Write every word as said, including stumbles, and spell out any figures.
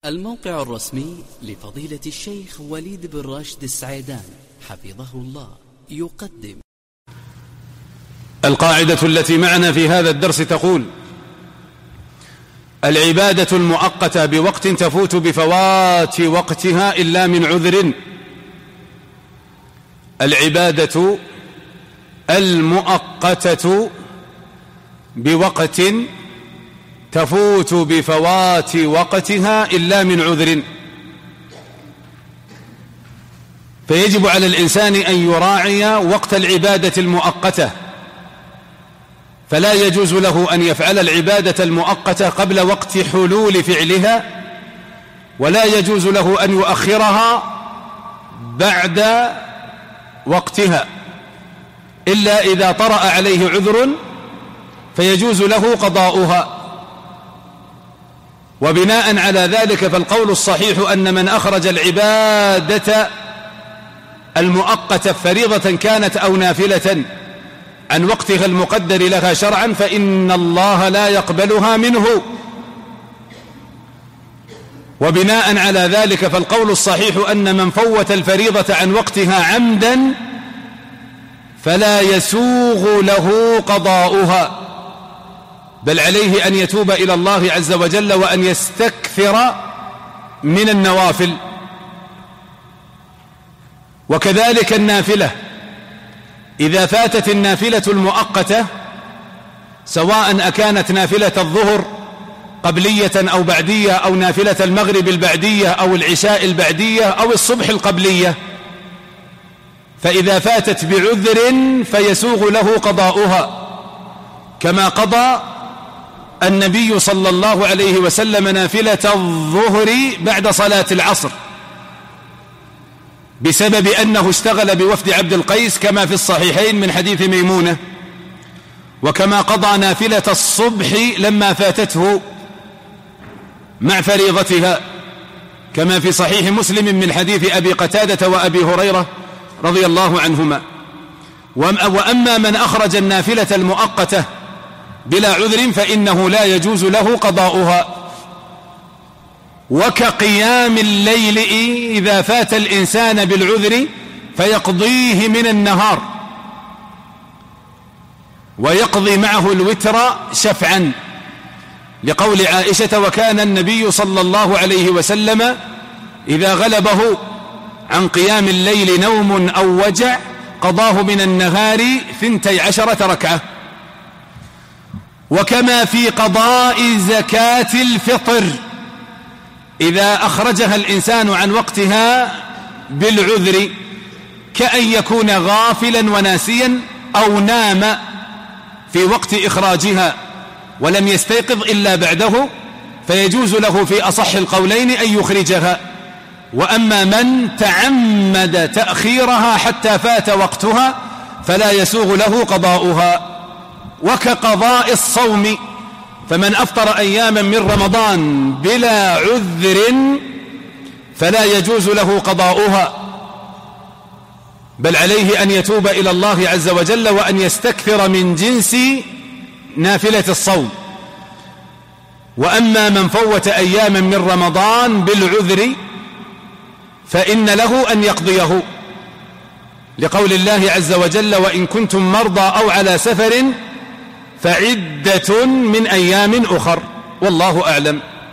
الموقع الرسمي لفضيلة الشيخ وليد بن راشد السعيدان حفظه الله يقدم القاعدة التي معنا في هذا الدرس تقول: العبادة المؤقتة بوقت تفوت بفوات وقتها إلا من عذر. العبادة المؤقتة بوقت تفوت بفوات وقتها إلا من عذر. فيجب على الإنسان أن يراعي وقت العبادة المؤقتة، فلا يجوز له أن يفعل العبادة المؤقتة قبل وقت حلول فعلها، ولا يجوز له أن يؤخرها بعد وقتها إلا إذا طرأ عليه عذر فيجوز له قضاؤها. وبناء على ذلك فالقول الصحيح أن من أخرج العبادة المؤقتة فريضة كانت أو نافلة عن وقتها المقدر لها شرعا فإن الله لا يقبلها منه. وبناء على ذلك فالقول الصحيح أن من فوت الفريضة عن وقتها عمدا فلا يسوغ له قضاؤها، بل عليه أن يتوب إلى الله عز وجل وأن يستكثر من النوافل. وكذلك النافلة، إذا فاتت النافلة المؤقتة سواء أكانت نافلة الظهر قبلية أو بعدية، أو نافلة المغرب البعدية، أو العشاء البعدية، أو الصبح القبلية، فإذا فاتت بعذر فيسوغ له قضاؤها، كما قضى النبي صلى الله عليه وسلم نافلة الظهر بعد صلاة العصر بسبب أنه اشتغل بوفد عبد القيس كما في الصحيحين من حديث ميمونة، وكما قضى نافلة الصبح لما فاتته مع فريضتها كما في صحيح مسلم من حديث أبي قتادة وأبي هريرة رضي الله عنهما. وأما من أخرج النافلة المؤقتة بلا عذر فإنه لا يجوز له قضاؤها. وكقيام الليل إذا فات الإنسان بالعذر فيقضيه من النهار ويقضي معه الوتر شفعا، لقول عائشة: وكان النبي صلى الله عليه وسلم إذا غلبه عن قيام الليل نوم أو وجع قضاه من النهار ثنتي عشرة ركعة. وكما في قضاء زكاة الفطر إذا أخرجها الإنسان عن وقتها بالعذر، كأن يكون غافلا وناسيا أو نام في وقت إخراجها ولم يستيقظ إلا بعده، فيجوز له في أصح القولين أن يخرجها. وأما من تعمد تأخيرها حتى فات وقتها فلا يسوغ له قضاؤها. وكقضاء الصوم، فمن أفطر أياما من رمضان بلا عذر فلا يجوز له قضاؤها، بل عليه أن يتوب إلى الله عز وجل وأن يستكثر من جنس نافلة الصوم. وأما من فوت أياما من رمضان بالعذر فإن له أن يقضيه، لقول الله عز وجل: وإن كنتم مرضى أو على سفر فعدة من أيام أخر، والله أعلم.